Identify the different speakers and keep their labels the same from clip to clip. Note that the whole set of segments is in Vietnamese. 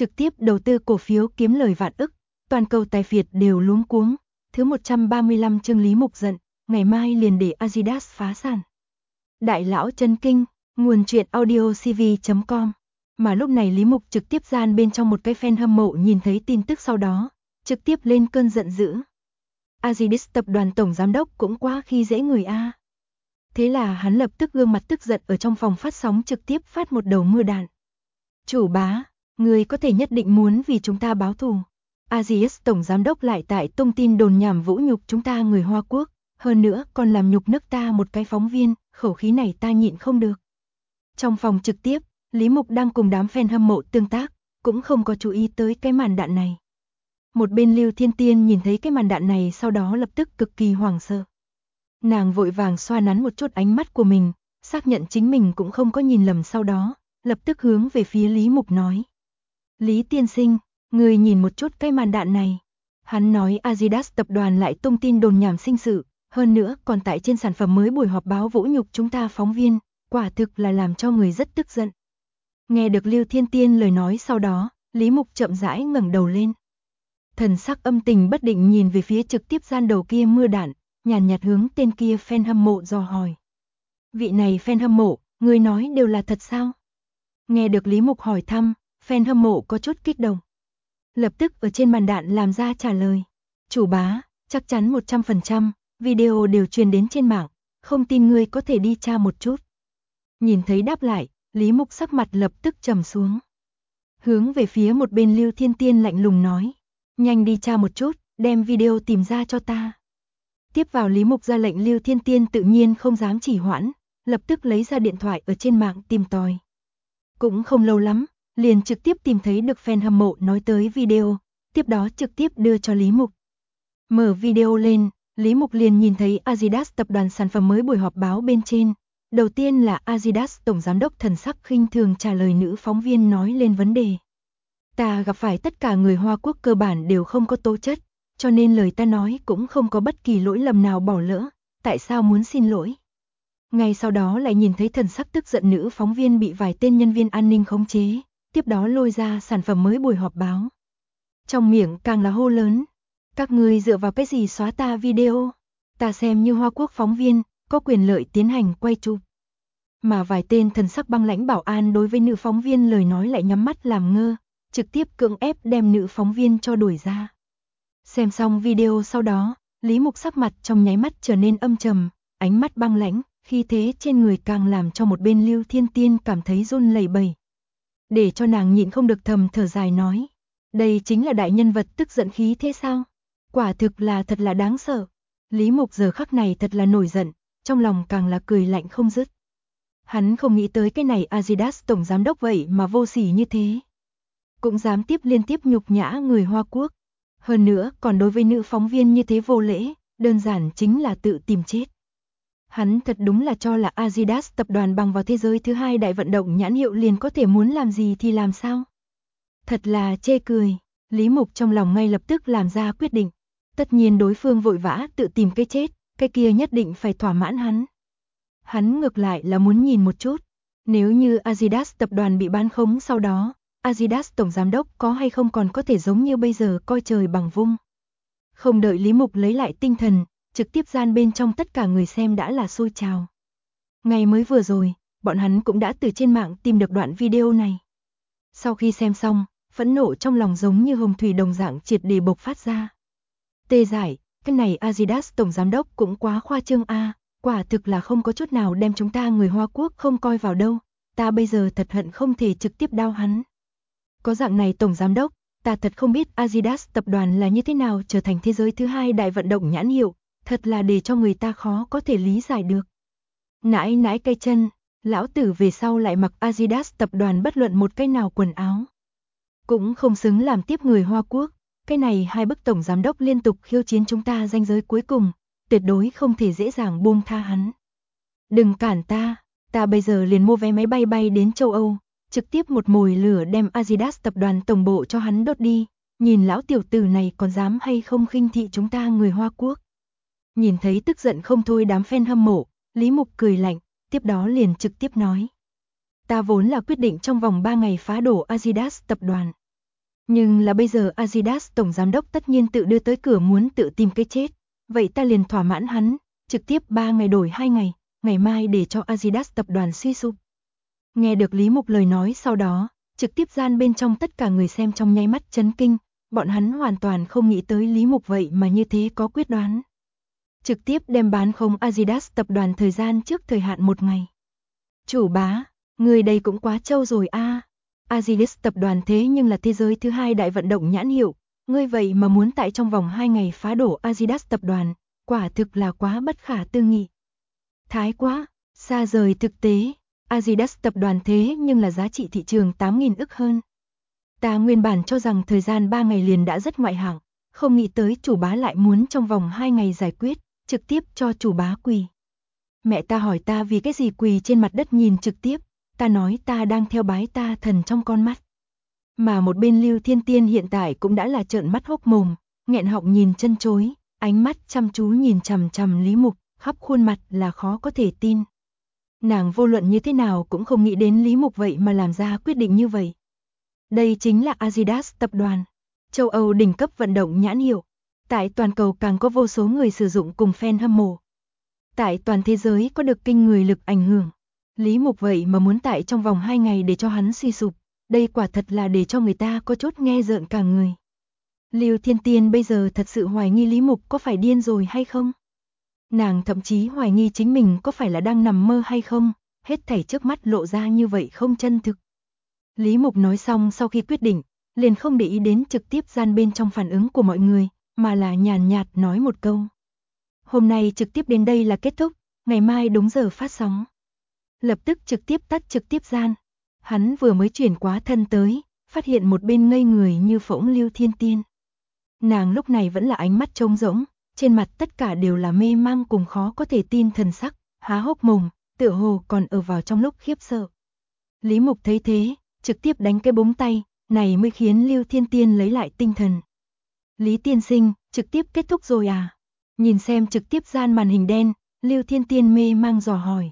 Speaker 1: trực tiếp đầu tư cổ phiếu kiếm lời vạn ức, toàn cầu tài phiệt đều luống cuống. Thứ 135 chương Lý Mục giận, ngày mai liền để Adidas phá sản. Đại lão chấn kinh, nguồn truyện audio cv.com. Mà lúc này Lý Mục trực tiếp gian bên trong một cái fan hâm mộ nhìn thấy tin tức sau đó, trực tiếp lên cơn giận dữ. Adidas tập đoàn tổng giám đốc cũng quá khi dễ người a. Thế là hắn lập tức gương mặt tức giận ở trong phòng phát sóng trực tiếp phát một đầu mưa đạn. Chủ bá, người có thể nhất định muốn vì chúng ta báo thù. Adidas tổng giám đốc lại tại tung tin đồn nhảm vũ nhục chúng ta người Hoa Quốc, hơn nữa còn làm nhục nước ta một cái phóng viên, khẩu khí này ta nhịn không được. Trong phòng trực tiếp, Lý Mục đang cùng đám fan hâm mộ tương tác, cũng không có chú ý tới cái màn đạn này. Một bên Lưu Thiên Tiên nhìn thấy cái màn đạn này sau đó lập tức cực kỳ hoảng sợ. Nàng vội vàng xoa nắn một chút ánh mắt của mình, xác nhận chính mình cũng không có nhìn lầm sau đó, lập tức hướng về phía Lý Mục nói. Lý tiên sinh, người nhìn một chút cái màn đạn này. Hắn nói Adidas tập đoàn lại tung tin đồn nhảm sinh sự, hơn nữa còn tại trên sản phẩm mới buổi họp báo vũ nhục chúng ta phóng viên, quả thực là làm cho người rất tức giận. Nghe được Lưu Thiên Tiên lời nói sau đó, Lý Mục chậm rãi ngẩng đầu lên. Thần sắc âm tình bất định nhìn về phía trực tiếp gian đầu kia mưa đạn, nhàn nhạt hướng tên kia fan hâm mộ dò hỏi. Vị này fan hâm mộ, người nói đều là thật sao? Nghe được Lý Mục hỏi thăm, fan hâm mộ có chút kích động. Lập tức ở trên màn đạn làm ra trả lời. Chủ bá, chắc chắn 100%, video đều truyền đến trên mạng, không tin ngươi có thể đi tra một chút. Nhìn thấy đáp lại, Lý Mục sắc mặt lập tức trầm xuống. Hướng về phía một bên Lưu Thiên Tiên lạnh lùng nói. Nhanh đi tra một chút, đem video tìm ra cho ta. Tiếp vào Lý Mục ra lệnh Lưu Thiên Tiên tự nhiên không dám trì hoãn, lập tức lấy ra điện thoại ở trên mạng tìm tòi. Cũng không lâu lắm, liền trực tiếp tìm thấy được fan hâm mộ nói tới video, tiếp đó trực tiếp đưa cho Lý Mục. Mở video lên, Lý Mục liền nhìn thấy Adidas tập đoàn sản phẩm mới buổi họp báo bên trên. Đầu tiên là Adidas tổng giám đốc thần sắc khinh thường trả lời nữ phóng viên nói lên vấn đề. Ta gặp phải tất cả người Hoa Quốc cơ bản đều không có tố chất, cho nên lời ta nói cũng không có bất kỳ lỗi lầm nào bỏ lỡ, tại sao muốn xin lỗi. Ngay sau đó lại nhìn thấy thần sắc tức giận nữ phóng viên bị vài tên nhân viên an ninh khống chế, tiếp đó lôi ra sản phẩm mới buổi họp báo. Trong miệng càng là hô lớn, các ngươi dựa vào cái gì xóa ta video, ta xem như Hoa Quốc phóng viên, có quyền lợi tiến hành quay chụp. Mà vài tên thần sắc băng lãnh bảo an đối với nữ phóng viên lời nói lại nhắm mắt làm ngơ, trực tiếp cưỡng ép đem nữ phóng viên cho đuổi ra. Xem xong video sau đó, Lý Mục sắc mặt trong nháy mắt trở nên âm trầm, ánh mắt băng lãnh, khí thế trên người càng làm cho một bên Lưu Thiên Tiên cảm thấy run lẩy bẩy. Để cho nàng nhịn không được thầm thở dài nói, đây chính là đại nhân vật tức giận khí thế sao? Quả thực là thật là đáng sợ. Lý Mục giờ khắc này thật là nổi giận, trong lòng càng là cười lạnh không dứt. Hắn không nghĩ tới cái này Adidas tổng giám đốc vậy mà vô sỉ như thế. Cũng dám liên tiếp nhục nhã người Hoa Quốc. Hơn nữa còn đối với nữ phóng viên như thế vô lễ, đơn giản chính là tự tìm chết. Hắn thật đúng là cho là Adidas tập đoàn bằng vào thế giới thứ hai đại vận động nhãn hiệu liền có thể muốn làm gì thì làm sao. Thật là chê cười, Lý Mục trong lòng ngay lập tức làm ra quyết định. Tất nhiên đối phương vội vã tự tìm cái chết, cái kia nhất định phải thỏa mãn hắn. Hắn ngược lại là muốn nhìn một chút, nếu như Adidas tập đoàn bị bán khống sau đó, Adidas tổng giám đốc có hay không còn có thể giống như bây giờ coi trời bằng vung. Không đợi Lý Mục lấy lại tinh thần, trực tiếp gian bên trong tất cả người xem đã là sôi trào. Ngày mới vừa rồi, bọn hắn cũng đã từ trên mạng tìm được đoạn video này. Sau khi xem xong, phẫn nộ trong lòng giống như hồng thủy đồng dạng triệt để bộc phát ra. Tê giải, cái này Adidas tổng giám đốc cũng quá khoa trương a, quả thực là không có chút nào đem chúng ta người Hoa Quốc không coi vào đâu, ta bây giờ thật hận không thể trực tiếp đao hắn. Có dạng này tổng giám đốc, ta thật không biết Adidas tập đoàn là như thế nào trở thành thế giới thứ hai đại vận động nhãn hiệu, thật là để cho người ta khó có thể lý giải được. Nãi nãi cây chân, lão tử về sau lại mặc Adidas tập đoàn bất luận một cái nào quần áo. Cũng không xứng làm tiếp người Hoa Quốc, cái này hai bức tổng giám đốc liên tục khiêu chiến chúng ta ranh giới cuối cùng, tuyệt đối không thể dễ dàng buông tha hắn. Đừng cản ta bây giờ liền mua vé máy bay bay đến châu Âu, trực tiếp một mồi lửa đem Adidas tập đoàn tổng bộ cho hắn đốt đi, nhìn lão tiểu tử này còn dám hay không khinh thị chúng ta người Hoa Quốc. Nhìn thấy tức giận không thôi đám fan hâm mộ, Lý Mục cười lạnh, tiếp đó liền trực tiếp nói. Ta vốn là quyết định trong vòng 3 ngày phá đổ Adidas tập đoàn. Nhưng là bây giờ Adidas tổng giám đốc tất nhiên tự đưa tới cửa muốn tự tìm cái chết. Vậy ta liền thỏa mãn hắn, trực tiếp 3 ngày đổi 2 ngày, ngày mai để cho Adidas tập đoàn suy sụp. Nghe được Lý Mục lời nói sau đó, trực tiếp gian bên trong tất cả người xem trong nháy mắt chấn kinh, bọn hắn hoàn toàn không nghĩ tới Lý Mục vậy mà như thế có quyết đoán. Trực tiếp đem bán không Adidas tập đoàn thời gian trước thời hạn 1 ngày. Chủ bá, người đây cũng quá trâu rồi a. Adidas tập đoàn thế nhưng là thế giới thứ 2 đại vận động nhãn hiệu, ngươi vậy mà muốn tại trong vòng 2 ngày phá đổ Adidas tập đoàn, quả thực là quá bất khả tư nghị. Thái quá, xa rời thực tế, Adidas tập đoàn thế nhưng là giá trị thị trường 8.000 ức hơn. Ta nguyên bản cho rằng thời gian 3 ngày liền đã rất ngoại hạng, không nghĩ tới chủ bá lại muốn trong vòng 2 ngày giải quyết, trực tiếp cho chủ bá quỳ. Mẹ ta hỏi ta vì cái gì quỳ trên mặt đất nhìn trực tiếp, ta nói ta đang theo bái ta thần trong con mắt. Mà một bên Lưu Thiên Tiên hiện tại cũng đã là trợn mắt hốc mồm, nghẹn họng nhìn chân chối, ánh mắt chăm chú nhìn chằm chằm Lý Mục, khắp khuôn mặt là khó có thể tin. Nàng vô luận như thế nào cũng không nghĩ đến Lý Mục vậy mà làm ra quyết định như vậy. Đây chính là Adidas tập đoàn, châu Âu đỉnh cấp vận động nhãn hiệu. Tại toàn cầu càng có vô số người sử dụng cùng fan hâm mộ. Tại toàn thế giới có được kinh người lực ảnh hưởng. Lý Mục vậy mà muốn tại trong vòng 2 ngày để cho hắn suy sụp, đây quả thật là để cho người ta có chút nghe rợn cả người. Lưu Thiên Tiên bây giờ thật sự hoài nghi Lý Mục có phải điên rồi hay không? Nàng thậm chí hoài nghi chính mình có phải là đang nằm mơ hay không, hết thảy trước mắt lộ ra như vậy không chân thực. Lý Mục nói xong sau khi quyết định, liền không để ý đến trực tiếp gian bên trong phản ứng của mọi người, mà là nhàn nhạt nói một câu. Hôm nay trực tiếp đến đây là kết thúc, ngày mai đúng giờ phát sóng. Lập tức trực tiếp tắt trực tiếp gian. Hắn vừa mới chuyển quá thân tới, phát hiện một bên ngây người như phỗng Lưu Thiên Tiên. Nàng lúc này vẫn là ánh mắt trống rỗng, trên mặt tất cả đều là mê mang cùng khó có thể tin thần sắc, há hốc mồm, tựa hồ còn ở vào trong lúc khiếp sợ. Lý Mục thấy thế, trực tiếp đánh cái búng tay, này mới khiến Lưu Thiên Tiên lấy lại tinh thần. Lý tiên sinh, trực tiếp kết thúc rồi à? Nhìn xem trực tiếp gian màn hình đen, Lưu Thiên Tiên mê mang dò hỏi.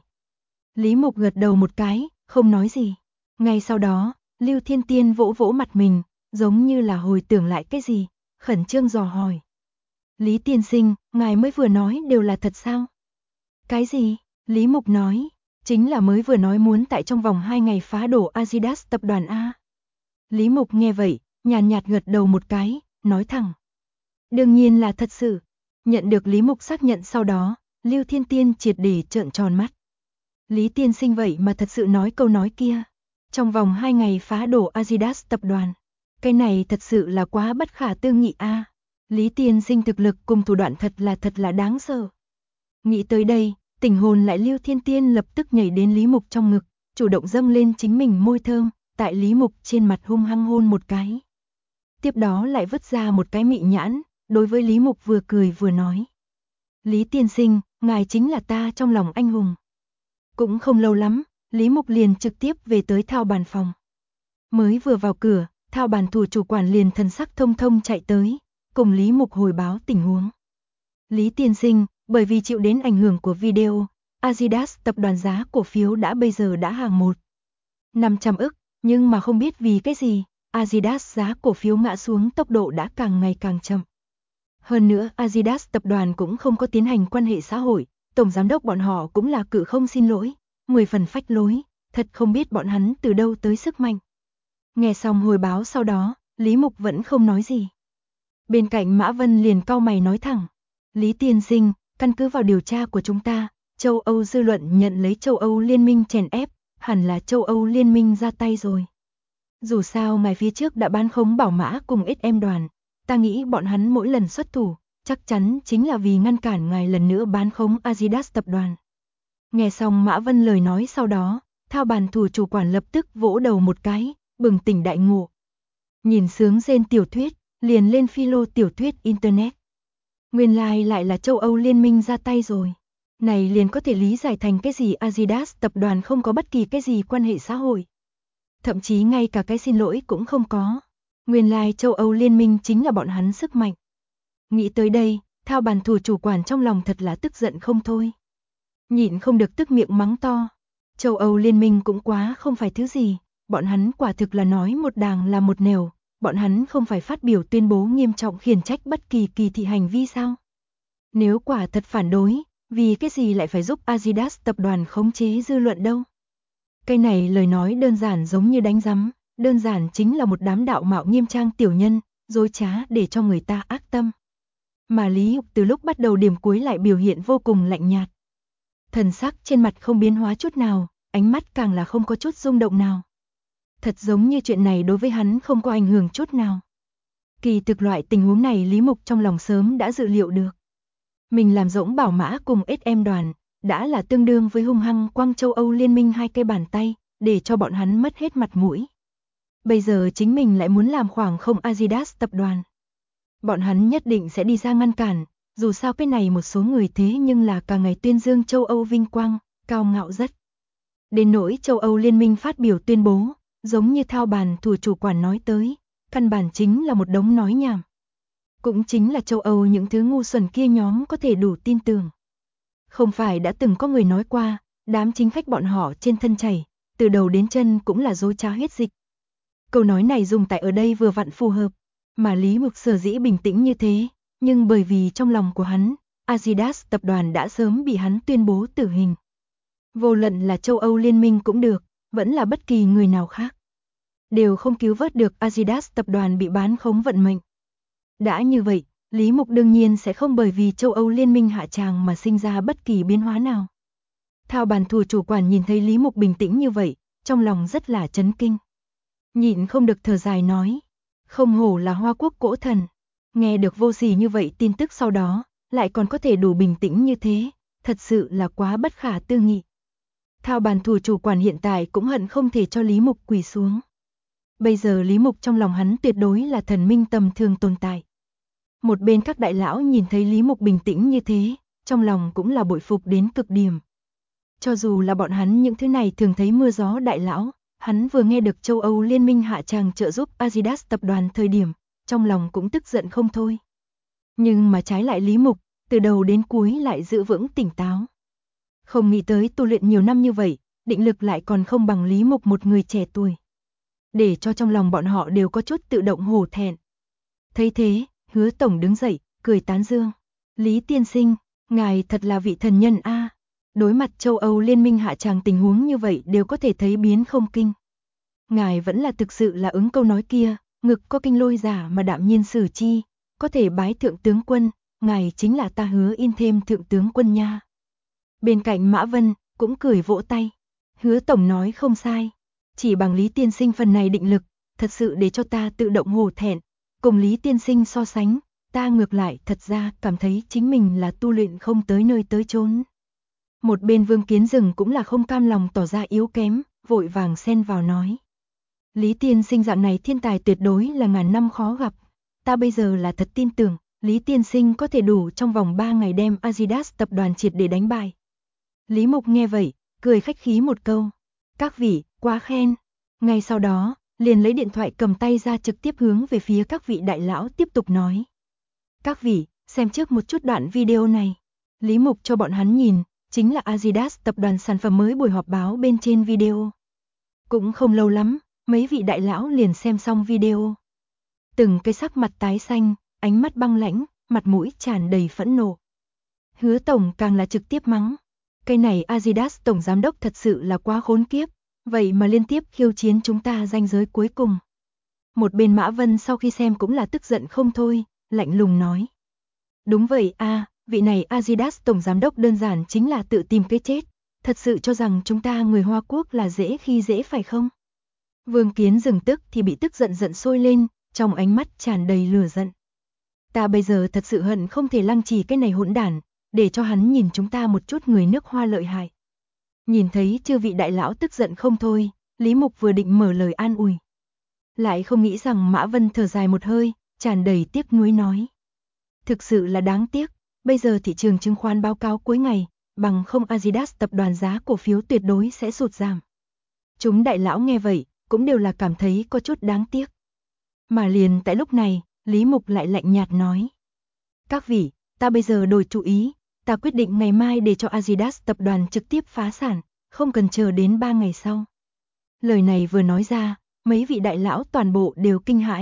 Speaker 1: Lý Mục gật đầu một cái, không nói gì. Ngay sau đó, Lưu Thiên Tiên vỗ vỗ mặt mình, giống như là hồi tưởng lại cái gì, khẩn trương dò hỏi. Lý tiên sinh, ngài mới vừa nói đều là thật sao? Cái gì? Lý Mục nói, chính là mới vừa nói muốn tại trong vòng 2 ngày phá đổ Adidas tập đoàn A. Lý Mục nghe vậy, nhàn nhạt gật đầu một cái, nói thẳng. Đương nhiên là thật sự. Nhận được Lý Mục xác nhận sau đó, Lưu Thiên Tiên triệt để trợn tròn mắt. Lý tiên sinh vậy mà thật sự nói câu nói kia. Trong vòng 2 ngày phá đổ Adidas tập đoàn. Cái này thật sự là quá bất khả tư nghị a. Lý tiên sinh thực lực cùng thủ đoạn thật là đáng sợ. Nghĩ tới đây, tình hồn lại Lưu Thiên Tiên lập tức nhảy đến Lý Mục trong ngực, chủ động dâng lên chính mình môi thơm, tại Lý Mục trên mặt hung hăng hôn một cái. Tiếp đó lại vứt ra một cái mị nhãn, đối với Lý Mục vừa cười vừa nói. Lý tiên sinh, ngài chính là ta trong lòng anh hùng. Cũng không lâu lắm, Lý Mục liền trực tiếp về tới thao bàn phòng. Mới vừa vào cửa, thao bàn thủ chủ quản liền thần sắc thông thông chạy tới, cùng Lý Mục hồi báo tình huống. Lý tiên sinh, bởi vì chịu đến ảnh hưởng của video, Adidas tập đoàn giá cổ phiếu đã bây giờ đã hàng 1.500 ức, nhưng mà không biết vì cái gì, Adidas giá cổ phiếu ngã xuống tốc độ đã càng ngày càng chậm. Hơn nữa Adidas tập đoàn cũng không có tiến hành quan hệ xã hội, tổng giám đốc bọn họ cũng là cự không xin lỗi, 10 phần phách lối, thật không biết bọn hắn từ đâu tới sức mạnh. Nghe xong hồi báo sau đó, Lý Mục vẫn không nói gì. Bên cạnh Mã Vân liền cau mày nói thẳng, Lý tiên sinh, căn cứ vào điều tra của chúng ta, châu Âu dư luận nhận lấy châu Âu liên minh chèn ép, hẳn là châu Âu liên minh ra tay rồi. Dù sao ngài phía trước đã bán khống Bảo Mã cùng SM đoàn, ta nghĩ bọn hắn mỗi lần xuất thủ, chắc chắn chính là vì ngăn cản ngài lần nữa bán khống Adidas tập đoàn. Nghe xong Mã Vân lời nói sau đó, thao bàn thủ chủ quản lập tức vỗ đầu một cái, bừng tỉnh đại ngộ. Nhìn sướng rên tiểu thuyết, liền lên philo tiểu thuyết internet. Nguyên lai lại là châu Âu liên minh ra tay rồi. Này liền có thể lý giải thành cái gì Adidas tập đoàn không có bất kỳ cái gì quan hệ xã hội. Thậm chí ngay cả cái xin lỗi cũng không có. Nguyên lai châu Âu liên minh chính là bọn hắn sức mạnh. Nghĩ tới đây, thao bàn thủ chủ quản trong lòng thật là tức giận không thôi. Nhịn không được tức miệng mắng to. Châu Âu liên minh cũng quá không phải thứ gì, bọn hắn quả thực là nói một đàng là một nẻo, bọn hắn không phải phát biểu tuyên bố nghiêm trọng khiển trách bất kỳ kỳ thị hành vi sao? Nếu quả thật phản đối, vì cái gì lại phải giúp Adidas tập đoàn khống chế dư luận đâu? Cái này lời nói đơn giản giống như đánh rắm, đơn giản chính là một đám đạo mạo nghiêm trang tiểu nhân, dối trá để cho người ta ác tâm. Mà Lý Hục từ lúc bắt đầu điểm cuối lại biểu hiện vô cùng lạnh nhạt. Thần sắc trên mặt không biến hóa chút nào, ánh mắt càng là không có chút rung động nào. Thật giống như chuyện này đối với hắn không có ảnh hưởng chút nào. Kỳ thực loại tình huống này Lý Mục trong lòng sớm đã dự liệu được. Mình làm rỗng bảo mã cùng SM đoàn, đã là tương đương với hung hăng quăng châu Âu liên minh hai cây bàn tay, để cho bọn hắn mất hết mặt mũi. Bây giờ chính mình lại muốn làm khoảng không Adidas tập đoàn. Bọn hắn nhất định sẽ đi ra ngăn cản, dù sao cái này một số người thế nhưng là cả ngày tuyên dương châu Âu vinh quang, cao ngạo rất. Đến nỗi châu Âu liên minh phát biểu tuyên bố, giống như thao bàn thủ chủ quản nói tới, căn bản chính là một đống nói nhảm. Cũng chính là châu Âu những thứ ngu xuẩn kia nhóm có thể đủ tin tưởng. Không phải đã từng có người nói qua, đám chính khách bọn họ trên thân chảy, từ đầu đến chân cũng là dối trá huyết dịch. Câu nói này dùng tại ở đây vừa vặn phù hợp, mà Lý Mục sở dĩ bình tĩnh như thế, nhưng bởi vì trong lòng của hắn, Adidas tập đoàn đã sớm bị hắn tuyên bố tử hình. Vô luận là châu Âu liên minh cũng được, vẫn là bất kỳ người nào khác, đều không cứu vớt được Adidas tập đoàn bị bán khống vận mệnh. Đã như vậy, Lý Mục đương nhiên sẽ không bởi vì châu Âu liên minh hạ tràng mà sinh ra bất kỳ biến hóa nào. Thao bàn thủ chủ quản nhìn thấy Lý Mục bình tĩnh như vậy, trong lòng rất là chấn kinh. Nhịn không được thở dài nói, không hổ là Hoa Quốc cổ thần. Nghe được vô sỉ như vậy tin tức sau đó, lại còn có thể đủ bình tĩnh như thế, thật sự là quá bất khả tư nghị. Thao bàn thủ chủ quản hiện tại cũng hận không thể cho Lý Mục quỳ xuống. Bây giờ Lý Mục trong lòng hắn tuyệt đối là thần minh tầm thường tồn tại. Một bên các đại lão nhìn thấy Lý Mục bình tĩnh như thế, trong lòng cũng là bội phục đến cực điểm. Cho dù là bọn hắn những thứ này thường thấy mưa gió đại lão, hắn vừa nghe được châu Âu liên minh hạ tràng trợ giúp Adidas tập đoàn thời điểm, trong lòng cũng tức giận không thôi. Nhưng mà trái lại Lý Mục, từ đầu đến cuối lại giữ vững tỉnh táo. Không nghĩ tới tu luyện nhiều năm như vậy, định lực lại còn không bằng Lý Mục một người trẻ tuổi. Để cho trong lòng bọn họ đều có chút tự động hổ thẹn. Thấy thế, Hứa tổng đứng dậy, cười tán dương. Lý tiên sinh, ngài thật là vị thần nhân a. Đối mặt châu Âu liên minh hạ tràng tình huống như vậy đều có thể thấy biến không kinh. Ngài vẫn là thực sự là ứng câu nói kia, ngực có kinh lôi giả mà đạm nhiên xử chi, có thể bái thượng tướng quân, ngài chính là ta Hứa in thêm thượng tướng quân nha. Bên cạnh Mã Vân, cũng cười vỗ tay. Hứa tổng nói không sai, chỉ bằng Lý tiên sinh phần này định lực, thật sự để cho ta tự động hổ thẹn. Cùng Lý tiên sinh so sánh, ta ngược lại thật ra cảm thấy chính mình là tu luyện không tới nơi tới chốn. Một bên Vương Kiến Dừng cũng là không cam lòng tỏ ra yếu kém, vội vàng xen vào nói. Lý tiên sinh dạng này thiên tài tuyệt đối là ngàn năm khó gặp. Ta bây giờ là thật tin tưởng, Lý tiên sinh có thể đủ trong vòng 3 ngày đem Adidas tập đoàn triệt để đánh bại. Lý Mục nghe vậy, cười khách khí một câu. Các vị, quá khen. Ngay sau đó, liền lấy điện thoại cầm tay ra trực tiếp hướng về phía các vị đại lão tiếp tục nói. Các vị, xem trước một chút đoạn video này. Lý Mục cho bọn hắn nhìn, chính là Adidas tập đoàn sản phẩm mới buổi họp báo bên trên video. Cũng không lâu lắm, mấy vị đại lão liền xem xong video. Từng cái sắc mặt tái xanh, ánh mắt băng lãnh, mặt mũi tràn đầy phẫn nộ. Hứa tổng càng là trực tiếp mắng. Cái này Adidas tổng giám đốc thật sự là quá khốn kiếp, vậy mà liên tiếp khiêu chiến chúng ta ranh giới cuối cùng. Một bên Mã Vân sau khi xem cũng là tức giận không thôi, lạnh lùng nói. Đúng vậy a, vị này Adidas tổng giám đốc đơn giản chính là tự tìm cái chết, thật sự cho rằng chúng ta người Hoa Quốc là dễ khi dễ phải không? Vương Kiến Dừng tức thì bị tức giận giận sôi lên, trong ánh mắt tràn đầy lửa giận. Ta bây giờ thật sự hận không thể lăng trì cái này hỗn đản, để cho hắn nhìn chúng ta một chút người nước Hoa lợi hại. Nhìn thấy chư vị đại lão tức giận không thôi, Lý Mục vừa định mở lời an ủi. Lại không nghĩ rằng Mã Vân thở dài một hơi, tràn đầy tiếc nuối nói. Thực sự là đáng tiếc, bây giờ thị trường chứng khoán báo cáo cuối ngày, bằng không Adidas tập đoàn giá cổ phiếu tuyệt đối sẽ sụt giảm. Chúng đại lão nghe vậy, cũng đều là cảm thấy có chút đáng tiếc. Mà liền tại lúc này, Lý Mục lại lạnh nhạt nói. Các vị, ta bây giờ đổi chủ ý, ta quyết định ngày mai để cho Adidas tập đoàn trực tiếp phá sản, không cần chờ đến 3 ngày sau. Lời này vừa nói ra, mấy vị đại lão toàn bộ đều kinh hãi,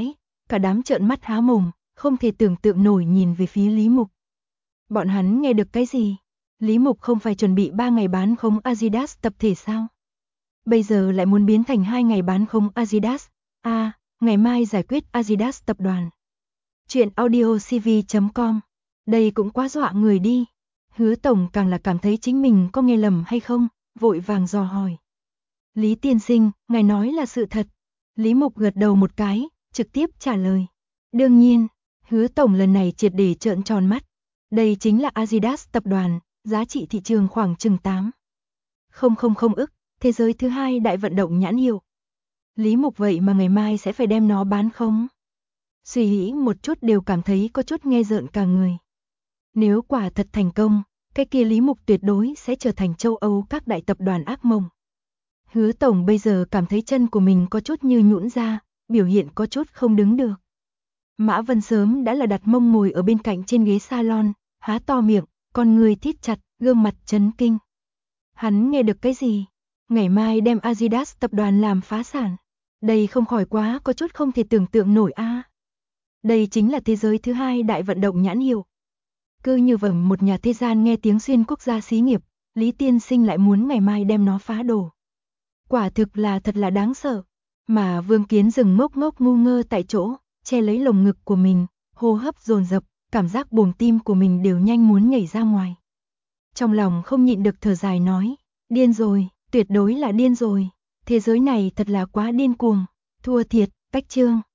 Speaker 1: cả đám trợn mắt há mồm, không thể tưởng tượng nổi nhìn về phía Lý Mục. Bọn hắn nghe được cái gì? Lý Mục không phải chuẩn bị 3 ngày bán khống Adidas tập thể sao? Bây giờ lại muốn biến thành 2 ngày bán khống Adidas. Ngày mai giải quyết Adidas tập đoàn. Chuyện audiocv.com. Đây cũng quá dọa người đi. Hứa Tổng càng là cảm thấy chính mình có nghe lầm hay không, vội vàng dò hỏi. Lý tiên sinh, ngài nói là sự thật. Lý Mục gật đầu một cái, trực tiếp trả lời. Đương nhiên, Hứa Tổng lần này triệt để trợn tròn mắt. Đây chính là Adidas tập đoàn, giá trị thị trường khoảng chừng 8,000 ức, thế giới thứ 2 đại vận động nhãn hiệu. Lý Mục vậy mà ngày mai sẽ phải đem nó bán không? Suy nghĩ một chút đều cảm thấy có chút nghe rợn cả người. Nếu quả thật thành công, cái kia Lý Mục tuyệt đối sẽ trở thành châu Âu các đại tập đoàn ác mộng. Hứa Tổng bây giờ cảm thấy chân của mình có chút như nhũn ra, biểu hiện có chút không đứng được. Mã Vân sớm đã là đặt mông ngồi ở bên cạnh trên ghế salon, há to miệng, con người thít chặt, gương mặt chấn kinh. Hắn nghe được cái gì? Ngày mai đem Adidas tập đoàn làm phá sản. Đây không khỏi quá có chút không thể tưởng tượng nổi a. Đây chính là thế giới thứ 2 đại vận động nhãn hiệu. Cứ như vậy một nhà thế gian nghe tiếng xuyên quốc gia xí nghiệp, Lý tiên sinh lại muốn ngày mai đem nó phá đổ. Quả thực là thật là đáng sợ. Mà Vương Kiến dừng ngốc ngốc ngu ngơ tại chỗ, che lấy lồng ngực của mình, hô hấp dồn dập, cảm giác buồng tim của mình đều nhanh muốn nhảy ra ngoài. Trong lòng không nhịn được thở dài nói, điên rồi, tuyệt đối là điên rồi. Thế giới này thật là quá điên cuồng, thua thiệt, Bách Chương.